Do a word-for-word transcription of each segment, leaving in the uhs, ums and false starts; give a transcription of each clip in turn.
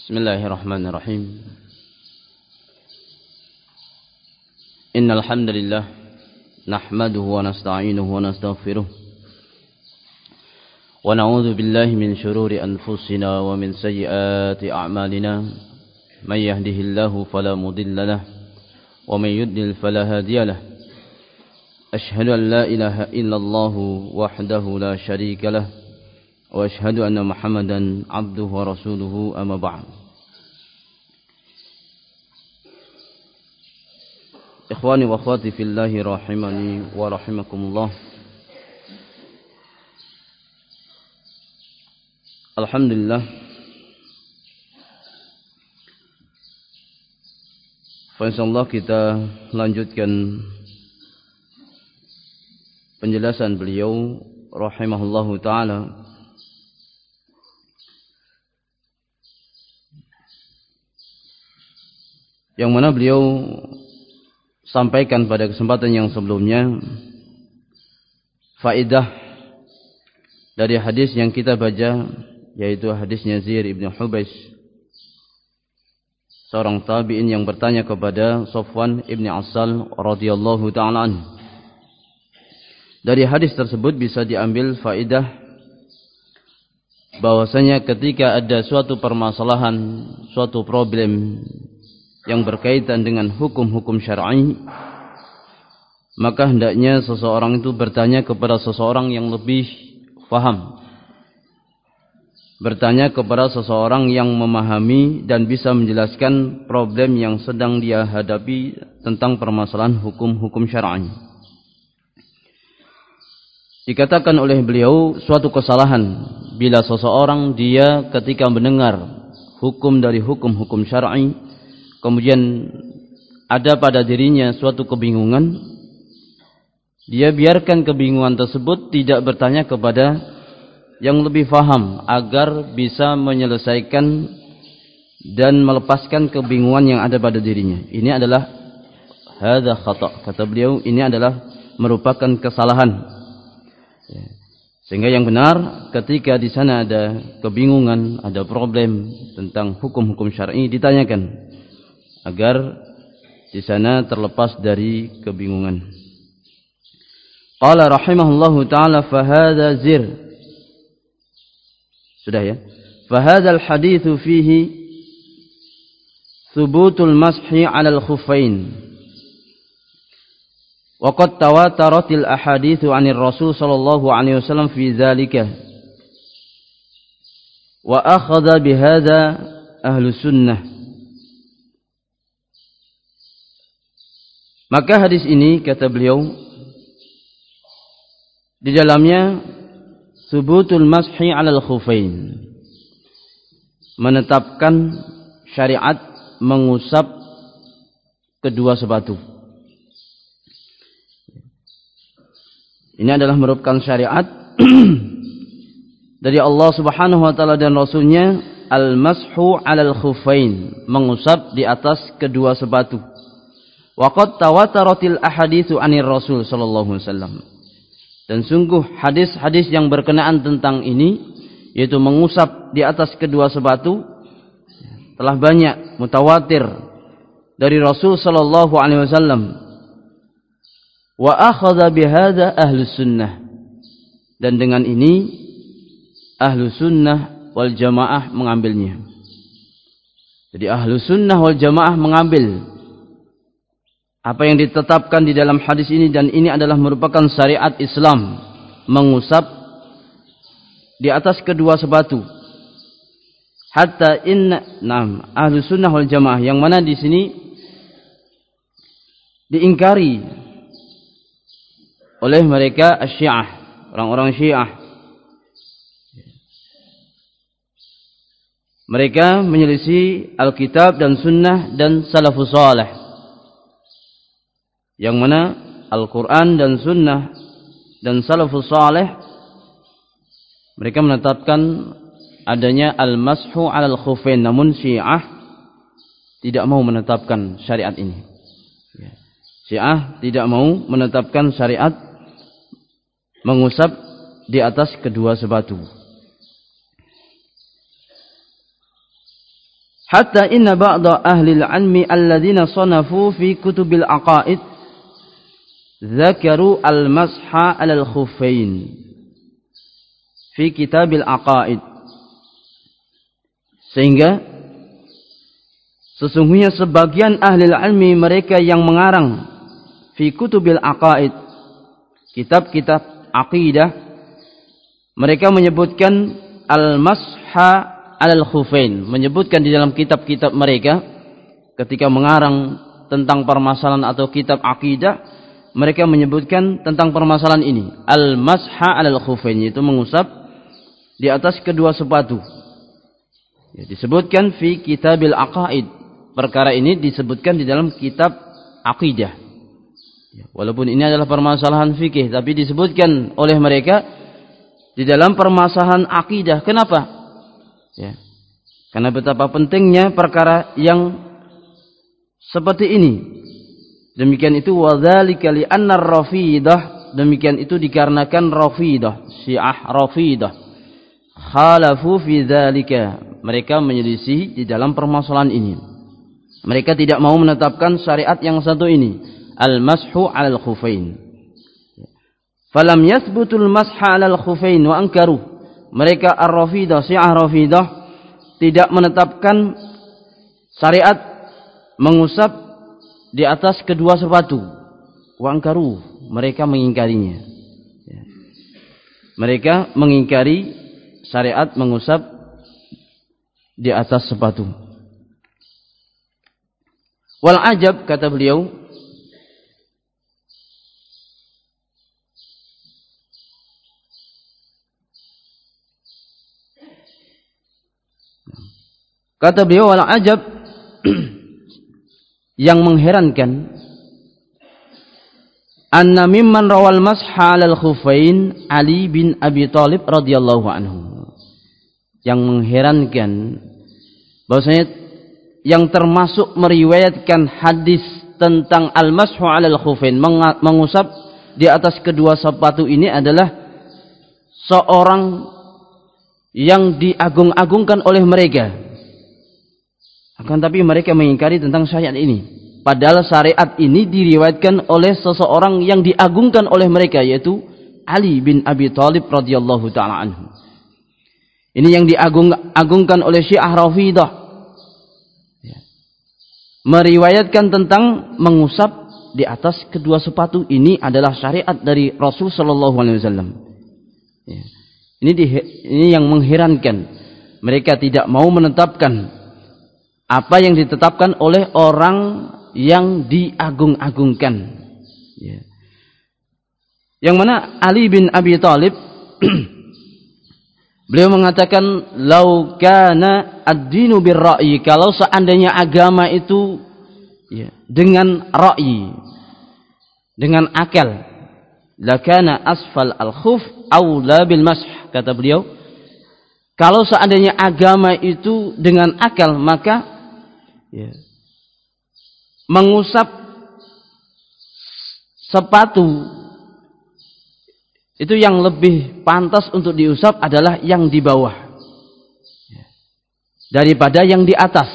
Bismillahirrahmanirrahim. Innal hamdalillah nahmaduhu wa nasta'inuhu wa nastaghfiruh wa na'udzu billahi min shururi anfusina wa min sayyiati a'malina. May yahdihillahu fala mudilla lahu wa may yudlil fala hadiya lahu. Ashhadu an la ilaha illallah wahdahu la syarika lahu wa ashhadu anna Muhammadan abduhu wa rasuluhu, amma ba'd. Ikhwani wa akhwati fillahi rahimani wa rahimakumullah. Alhamdulillah, insyaallah kita lanjutkan penjelasan beliau rahimahullahu ta'ala yang mana beliau sampaikan pada kesempatan yang sebelumnya faedah dari hadis yang kita baca, yaitu hadisnya Zir ibn Hubais, seorang tabi'in yang bertanya kepada Safwan ibn Assal radhiyallahu ta'ala anhu. Dari hadis tersebut bisa diambil faedah bahwasanya ketika ada suatu permasalahan, suatu problem yang berkaitan dengan hukum-hukum syar'i, maka hendaknya seseorang itu bertanya kepada seseorang yang lebih faham, bertanya kepada seseorang yang memahami dan bisa menjelaskan problem yang sedang dia hadapi tentang permasalahan hukum-hukum syar'i. Dikatakan oleh beliau suatu kesalahan bila seseorang dia ketika mendengar hukum dari hukum-hukum syar'i, kemudian ada pada dirinya suatu kebingungan, dia biarkan kebingungan tersebut, tidak bertanya kepada yang lebih faham agar bisa menyelesaikan dan melepaskan kebingungan yang ada pada dirinya. Ini adalah hadza khata', kata beliau, ini adalah merupakan kesalahan. Sehingga yang benar ketika di sana ada kebingungan, ada problem tentang hukum-hukum syar'i, ditanyakan agar di sana terlepas dari kebingungan. Qala rahimahullahu ta'ala fa hadza zir. Sudah ya? Fa hadzal haditsu fihi thubutul mashi 'ala al-khuffain. Wa qad tawataratil ahaditsu 'anir Rasul sallallahu alaihi wasallam fi dzalika. Wa akhadha bihadza ahlus sunnah. Maka hadis ini, kata beliau, di dalamnya subutul mashi 'alal khufain, menetapkan syariat mengusap kedua sepatu. Ini adalah merupakan syariat dari Allah Subhanahu wa taala dan Rasulnya, al-mashu 'alal khufain, mengusap di atas kedua sepatu. Waqad tawataratil ahaditsu 'anir Rasul sallallahu alaihi wasallam. Dan sungguh hadis-hadis yang berkenaan tentang ini, yaitu mengusap di atas kedua sepatu, telah banyak, mutawatir dari Rasul sallallahu alaihi wasallam. Wa akhadha bihadza ahlus sunnah. Dan dengan ini ahlus sunnah wal jamaah mengambilnya. Jadi ahlus sunnah wal jamaah mengambil apa yang ditetapkan di dalam hadis ini, dan ini adalah merupakan syariat Islam, mengusap di atas kedua sepatu. Hatta inna nam ahlus sunnah wal jamaah, yang mana di sini diingkari oleh mereka Syiah, orang-orang Syiah. Mereka menyelisih Alkitab dan Sunnah dan Salafus Saleh, yang mana Al-Quran dan Sunnah dan Salafus Saleh mereka menetapkan adanya al-mashu 'alal khufain, namun Syiah tidak mau menetapkan syariat ini. Syiah tidak mau menetapkan syariat mengusap di atas kedua sepatu. Hatta inna ba'da ahli al-'ilmi alladhina sanafu fi kutubil aqaid dzakaru al-masha 'ala al-khuffain fi kitabil aqaid. Sehingga sesungguhnya sebagian ahli ilmi mereka yang mengarang fi kutubil aqaid, kitab-kitab aqidah, mereka menyebutkan al-masha 'alal khufain, menyebutkan di dalam kitab-kitab mereka ketika mengarang tentang permasalahan atau kitab aqidah, mereka menyebutkan tentang permasalahan ini, al-masha 'alal khufain, yaitu mengusap di atas kedua sepatu. Ya, disebutkan fi kitabil aqaid. Perkara ini disebutkan di dalam kitab aqidah. Ya, walaupun ini adalah permasalahan fikih, tapi disebutkan oleh mereka di dalam permasalahan akidah. Kenapa? Ya, karena betapa pentingnya perkara yang seperti ini. Demikian itu wadzalika li anna ar-rafidah, demikian itu dikarenakan rafidah, Syiah rafidah khalafu fi dzalika, mereka menyelisih di dalam permasalahan ini. Mereka tidak mau menetapkan syariat yang satu ini, al-mashu 'alal khufain. Falam yathbutul masha 'alal khufain wa ankaru. Mereka ar-rafidah, Syiah rafidah tidak menetapkan syariat mengusap di atas kedua sepatu. Wa ankaru, mereka mengingkarinya. Mereka mengingkari syariat mengusap di atas sepatu. Wal ajab, kata beliau, kata beliau wal ajab, yang mengherankan, anna mimman rawal masha 'alal khuffain Ali bin Abi Thalib radhiyallahu anhu. Yang mengherankan bahwasanya yang termasuk meriwayatkan hadis tentang al-mashu 'alal khufain, mengusap di atas kedua sepatu ini adalah seorang yang diagung-agungkan oleh mereka. Akan tapi mereka mengingkari tentang syariat ini. Padahal syariat ini diriwayatkan oleh seseorang yang diagungkan oleh mereka, yaitu Ali bin Abi Thalib radhiyallahu taala anhu. Ini yang diagung-agungkan oleh Syiah Rafidah, ya, meriwayatkan tentang mengusap di atas kedua sepatu ini adalah syariat dari Rasul sallallahu alaihi wasallam. Ya. Ini di, ini yang mengherankan. Mereka tidak mau menetapkan apa yang ditetapkan oleh orang yang diagung-agungkan. Ya. Yang mana Ali bin Abi Thalib beliau mengatakan, lau kana ad-dinu bir-ra'yi, kalau seandainya agama itu ya, dengan ra'yi, dengan akal, lakana asfal al-khuf aula bil mash, kata beliau, kalau seandainya agama itu dengan akal, maka ya, mengusap sepatu itu yang lebih pantas untuk diusap adalah yang di bawah daripada yang di atas.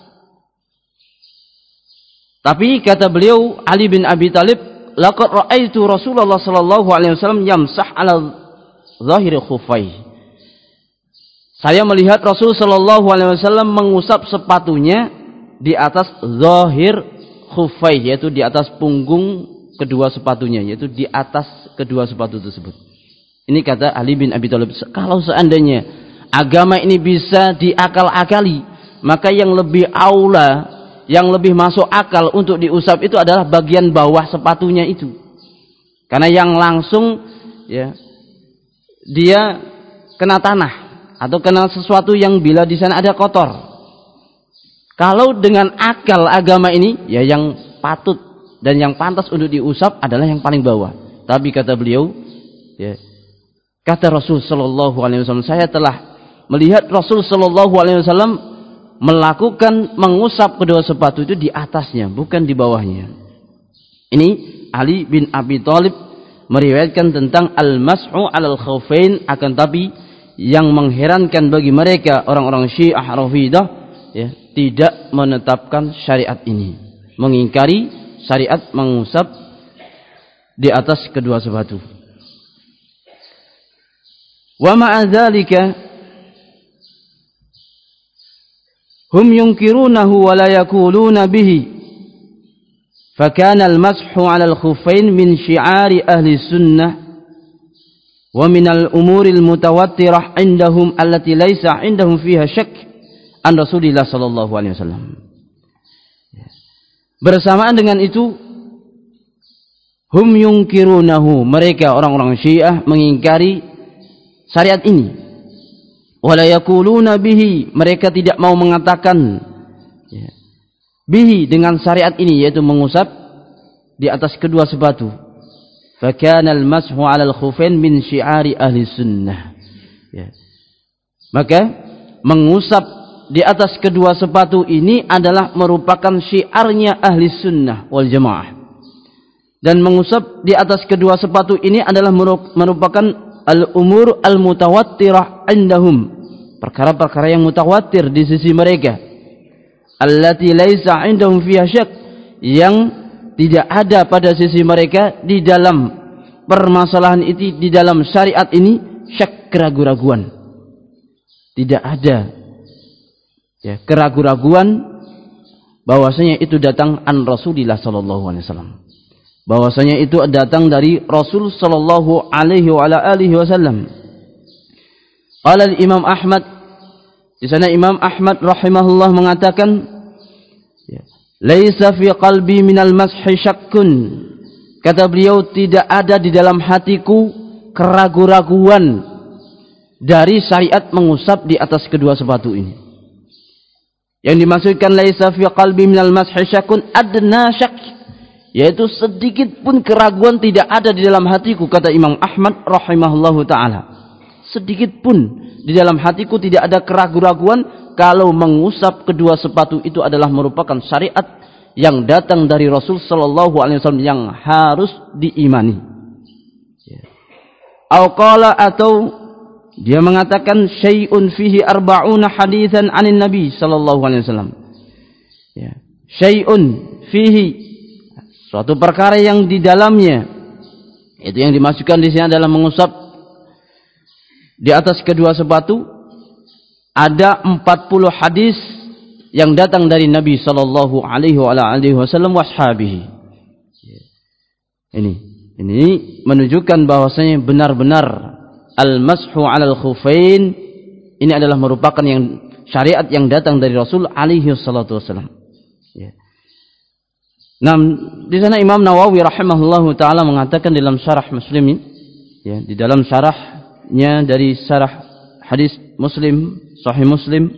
Tapi kata beliau Ali bin Abi Thalib, laqad ra'aitu Rasulullah sallallahu alaihi wasallam yamsah 'ala zahiri khuffai. Saya melihat Rasul sallallahu alaihi wasallam mengusap sepatunya di atas zahir khuffai, yaitu di atas punggung kedua sepatunya, yaitu di atas kedua sepatu tersebut. Ini kata Ali bin Abi Thalib, kalau seandainya agama ini bisa diakal-akali, maka yang lebih aula, yang lebih masuk akal untuk diusap itu adalah bagian bawah sepatunya itu. Karena yang langsung ya, dia kena tanah atau kena sesuatu yang bila di sana ada kotor. Kalau dengan akal agama ini, ya yang patut dan yang pantas untuk diusap adalah yang paling bawah. Tapi kata beliau, ya, kata Rasul sallallahu alaihi wasallam, saya telah melihat Rasul sallallahu alaihi wasallam melakukan mengusap kedua sepatu itu di atasnya, bukan di bawahnya. Ini Ali bin Abi Thalib meriwayatkan tentang al-mas'u 'alal khuffain, akan tapi yang mengherankan bagi mereka orang-orang Syiah Rafidah, ya, tidak menetapkan syariat ini, mengingkari syariat mengusap di atas kedua sepatu. Wa ma'a dzalika hum yunkirunahu wa la yaquluna bihi. فكان المسح على الخفين من شعار أهل السنة ومن الأمور المتواترة عندهم التي ليس عندهم فيها شك عن رسول الله صلى الله عليه وسلم. Bersamaan dengan itu, hum yunkirunahu, mereka orang-orang Syiah mengingkari syariat ini. Wala yaquluna bihi, mereka tidak mau mengatakan bihi dengan syariat ini, yaitu mengusap di atas kedua sepatu. Fakana al-mashu 'ala al-khuffain min syi'ari ahli sunnah. Ya. Maka mengusap di atas kedua sepatu ini adalah merupakan syiarnya ahli sunnah wal jamaah. Dan mengusap di atas kedua sepatu ini adalah merupakan al-umur al-mutawattirah indahum, perkara-perkara yang mutawatir di sisi mereka. Allati laisa 'indahum fiha syak, yang tidak ada pada sisi mereka di dalam permasalahan itu, di dalam syariat ini syak, keraguan-raguan. Tidak ada ya keraguan-raguan bahwasanya itu datang an Rasulillah sallallahu alaihi wasallam. Bahwasanya itu datang dari Rasul sallallahu alaihi wa ala alihi wasallam. Qala al-Imam Ahmad, di sana Imam Ahmad rahimahullah mengatakan, laisa fi qalbi minal mashi syakkun. Kata beliau, tidak ada di dalam hatiku keraguan-raguan dari syariat mengusap di atas kedua sepatu ini. Yang dimaksudkan laisa fi qalbi minal mashi syakkun adna syak, yaitu sedikit pun keraguan tidak ada di dalam hatiku, kata Imam Ahmad rahimahullahu taala. Sedikit pun di dalam hatiku tidak ada keraguan-raguan kalau mengusap kedua sepatu itu adalah merupakan syariat yang datang dari Rasul sallallahu alaihi wasallam yang harus diimani. Au qala, atau dia mengatakan syai'un fihi arba'una haditsan 'anin nabi sallallahu alaihi wasallam. Ya, syai'un fihi, suatu perkara yang di dalamnya, itu yang dimasukkan di sini adalah mengusap di atas kedua sepatu, ada empat puluh hadis yang datang dari Nabi sallallahu alaihi wasallam washabihi. Ini ini menunjukkan bahwasanya benar-benar al-mashu 'alal khuffain ini adalah merupakan yang syariat yang datang dari Rasul alaihi salatu wasallam. Ya. Nah, di sana Imam Nawawi rahimahullahu taala mengatakan dalam syarah Muslim, ya, di dalam syarah nya dari syarah hadis Muslim, Sahih Muslim,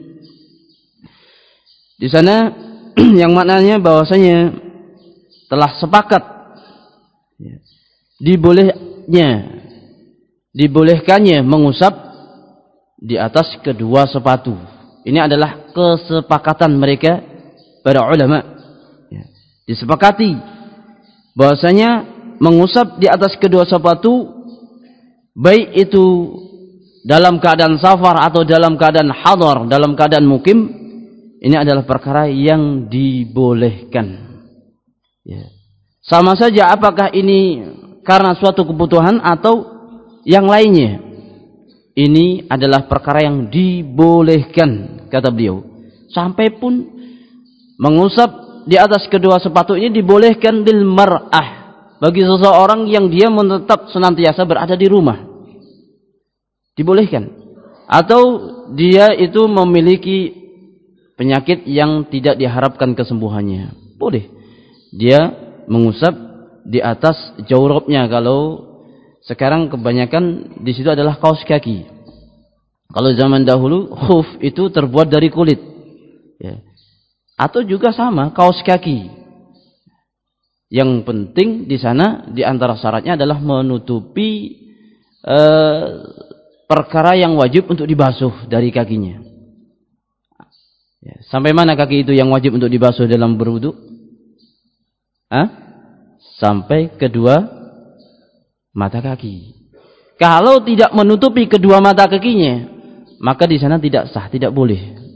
di sana yang maknanya bahwasanya telah sepakat ya, dibolehnya dibolehkannya mengusap di atas kedua sepatu. Ini adalah kesepakatan mereka para ulama ya. Disepakati bahwasanya mengusap di atas kedua sepatu, baik itu dalam keadaan safar atau dalam keadaan hadar, dalam keadaan mukim, ini adalah perkara yang dibolehkan. Ya. Sama saja apakah ini karena suatu kebutuhan atau yang lainnya. Ini adalah perkara yang dibolehkan, kata beliau. Sampai pun mengusap di atas kedua sepatu ini dibolehkan lil mar'ah, bagi seseorang yang dia menetap senantiasa berada di rumah. Dibolehkan. Atau dia itu memiliki penyakit yang tidak diharapkan kesembuhannya, boleh dia mengusap di atas jawrabnya. Kalau sekarang kebanyakan di situ adalah kaos kaki. Kalau zaman dahulu khuf itu terbuat dari kulit ya. Atau juga sama kaos kaki. Yang penting di sana di antara syaratnya adalah menutupi eh, perkara yang wajib untuk dibasuh dari kakinya. Ya, sampai mana kaki itu yang wajib untuk dibasuh dalam berwudu? Hah? Sampai kedua mata kaki. Kalau tidak menutupi kedua mata kakinya, maka di sana tidak sah, tidak boleh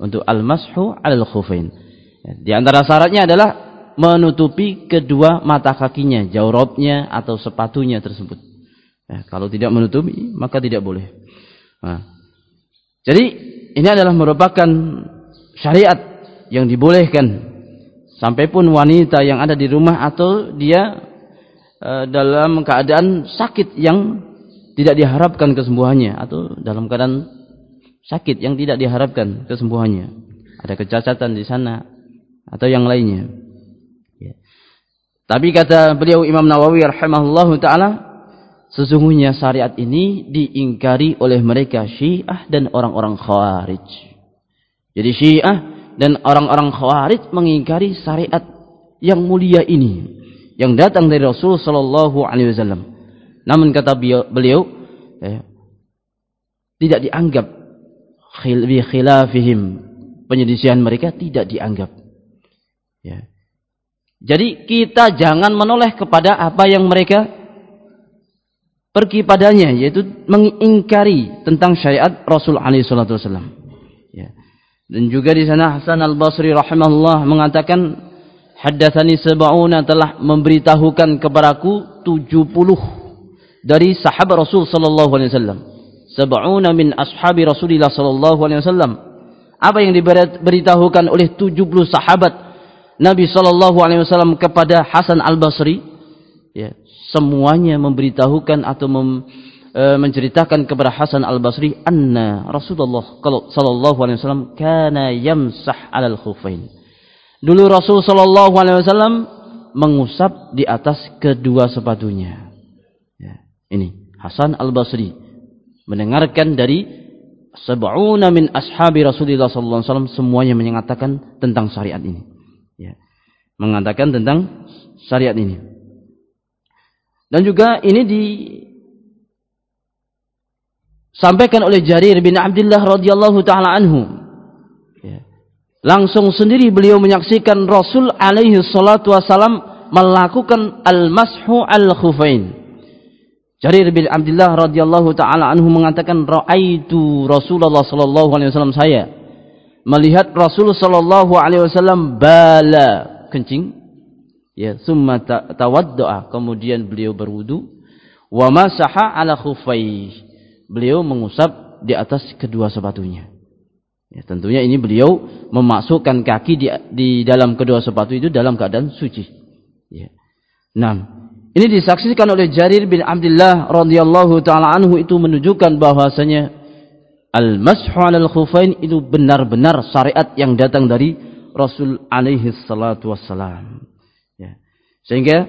untuk al-mashu 'alal khufain. Di antara syaratnya adalah menutupi kedua mata kakinya, jawrabnya atau sepatunya tersebut. Ya, kalau tidak menutupi maka tidak boleh. Nah, jadi ini adalah merupakan syariat yang dibolehkan. Sampai pun wanita yang ada di rumah atau dia e, dalam keadaan sakit yang tidak diharapkan kesembuhannya, atau dalam keadaan sakit yang tidak diharapkan kesembuhannya, ada kecacatan di sana atau yang lainnya. Ya. Tapi kata beliau Imam Nawawi rahimahullahu taala, sesungguhnya syariat ini diingkari oleh mereka Syiah dan orang-orang Khawarij. Jadi Syiah dan orang-orang Khawarij mengingkari syariat yang mulia ini yang datang dari Rasul sallallahu alaihi wasallam. Namun kata beliau, eh, tidak dianggap khil bi khilafihim, penyelisihan mereka tidak dianggap. Ya. Jadi kita jangan menoleh kepada apa yang mereka pergi padanya, yaitu mengingkari tentang syariat Rasul alaihi salatu wasallam. Ya. Dan juga di sana Hasan Al-Basri rahimahullah mengatakan, haddatsani sab'una, telah memberitahukan kepadaku tujuh puluh dari sahabat Rasul sallallahu alaihi wasallam. Sab'una min ashabi Rasulillah sallallahu alaihi wasallam. Apa yang diberitahukan oleh tujuh puluh sahabat Nabi sallallahu alaihi wasallam kepada Hasan Al-Basri, ya, semuanya memberitahukan atau mem, e, menceritakan kepada Hasan Al-Basri anna Rasulullah sallallahu alaihi wasallam kana yamsah 'alal khuffain. Dulu Rasul sallallahu alaihi wasallam mengusap di atas kedua sepatunya. Ya, ini Hasan Al-Basri mendengarkan dari sab'una min ashabi Rasulullah sallallahu alaihi wasallam, semuanya menyatakan tentang syariat ini. Ya, mengatakan tentang syariat ini. Dan juga ini disampaikan oleh Jarir bin Abdullah radhiyallahu taala anhu. Ya. Langsung sendiri beliau menyaksikan Rasul alaihi salatu wasallam melakukan al-mashu al-khufain. Jarir bin Abdullah radhiyallahu taala anhu mengatakan, raaitu Rasulullah sallallahu alaihi wasallam, saya melihat Rasul sallallahu alaihi wasallam bala, kencing. Ya, summa tawaddu'a, kemudian beliau berwudu, wa masaha 'ala khuffai, beliau mengusap di atas kedua sepatunya. Ya, tentunya ini beliau memasukkan kaki di, di dalam kedua sepatu itu dalam keadaan suci. Ya. Nah, ini disaksikan oleh Jarir bin Abdullah radhiyallahu taala anhu, itu menunjukkan bahwasanya al-mashu 'alal khuffain itu benar-benar syariat yang datang dari Rasul alaihi salatu wassalam. Ya. Sehingga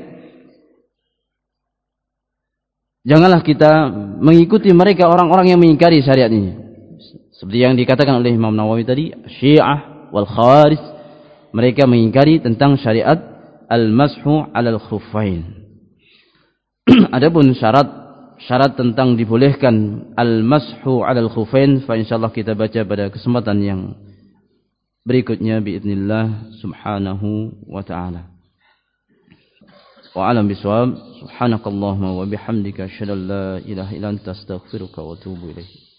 janganlah kita mengikuti mereka orang-orang yang mengingkari syariat ini. Seperti yang dikatakan oleh Imam Nawawi tadi, Syiah wal Khawarij, mereka mengingkari tentang syariat al-mashu 'alal khuffain. Adapun syarat syarat tentang dibolehkan al-mashu 'alal khuffain, fa insyaallah kita baca pada kesempatan yang berikutnya biidznillah subhanahu wa ta'ala. Wa alam bisawab, subhanakallahumma wa bihamdika asyhadu an la ilaha illa anta astaghfiruka wa atubu ilaik.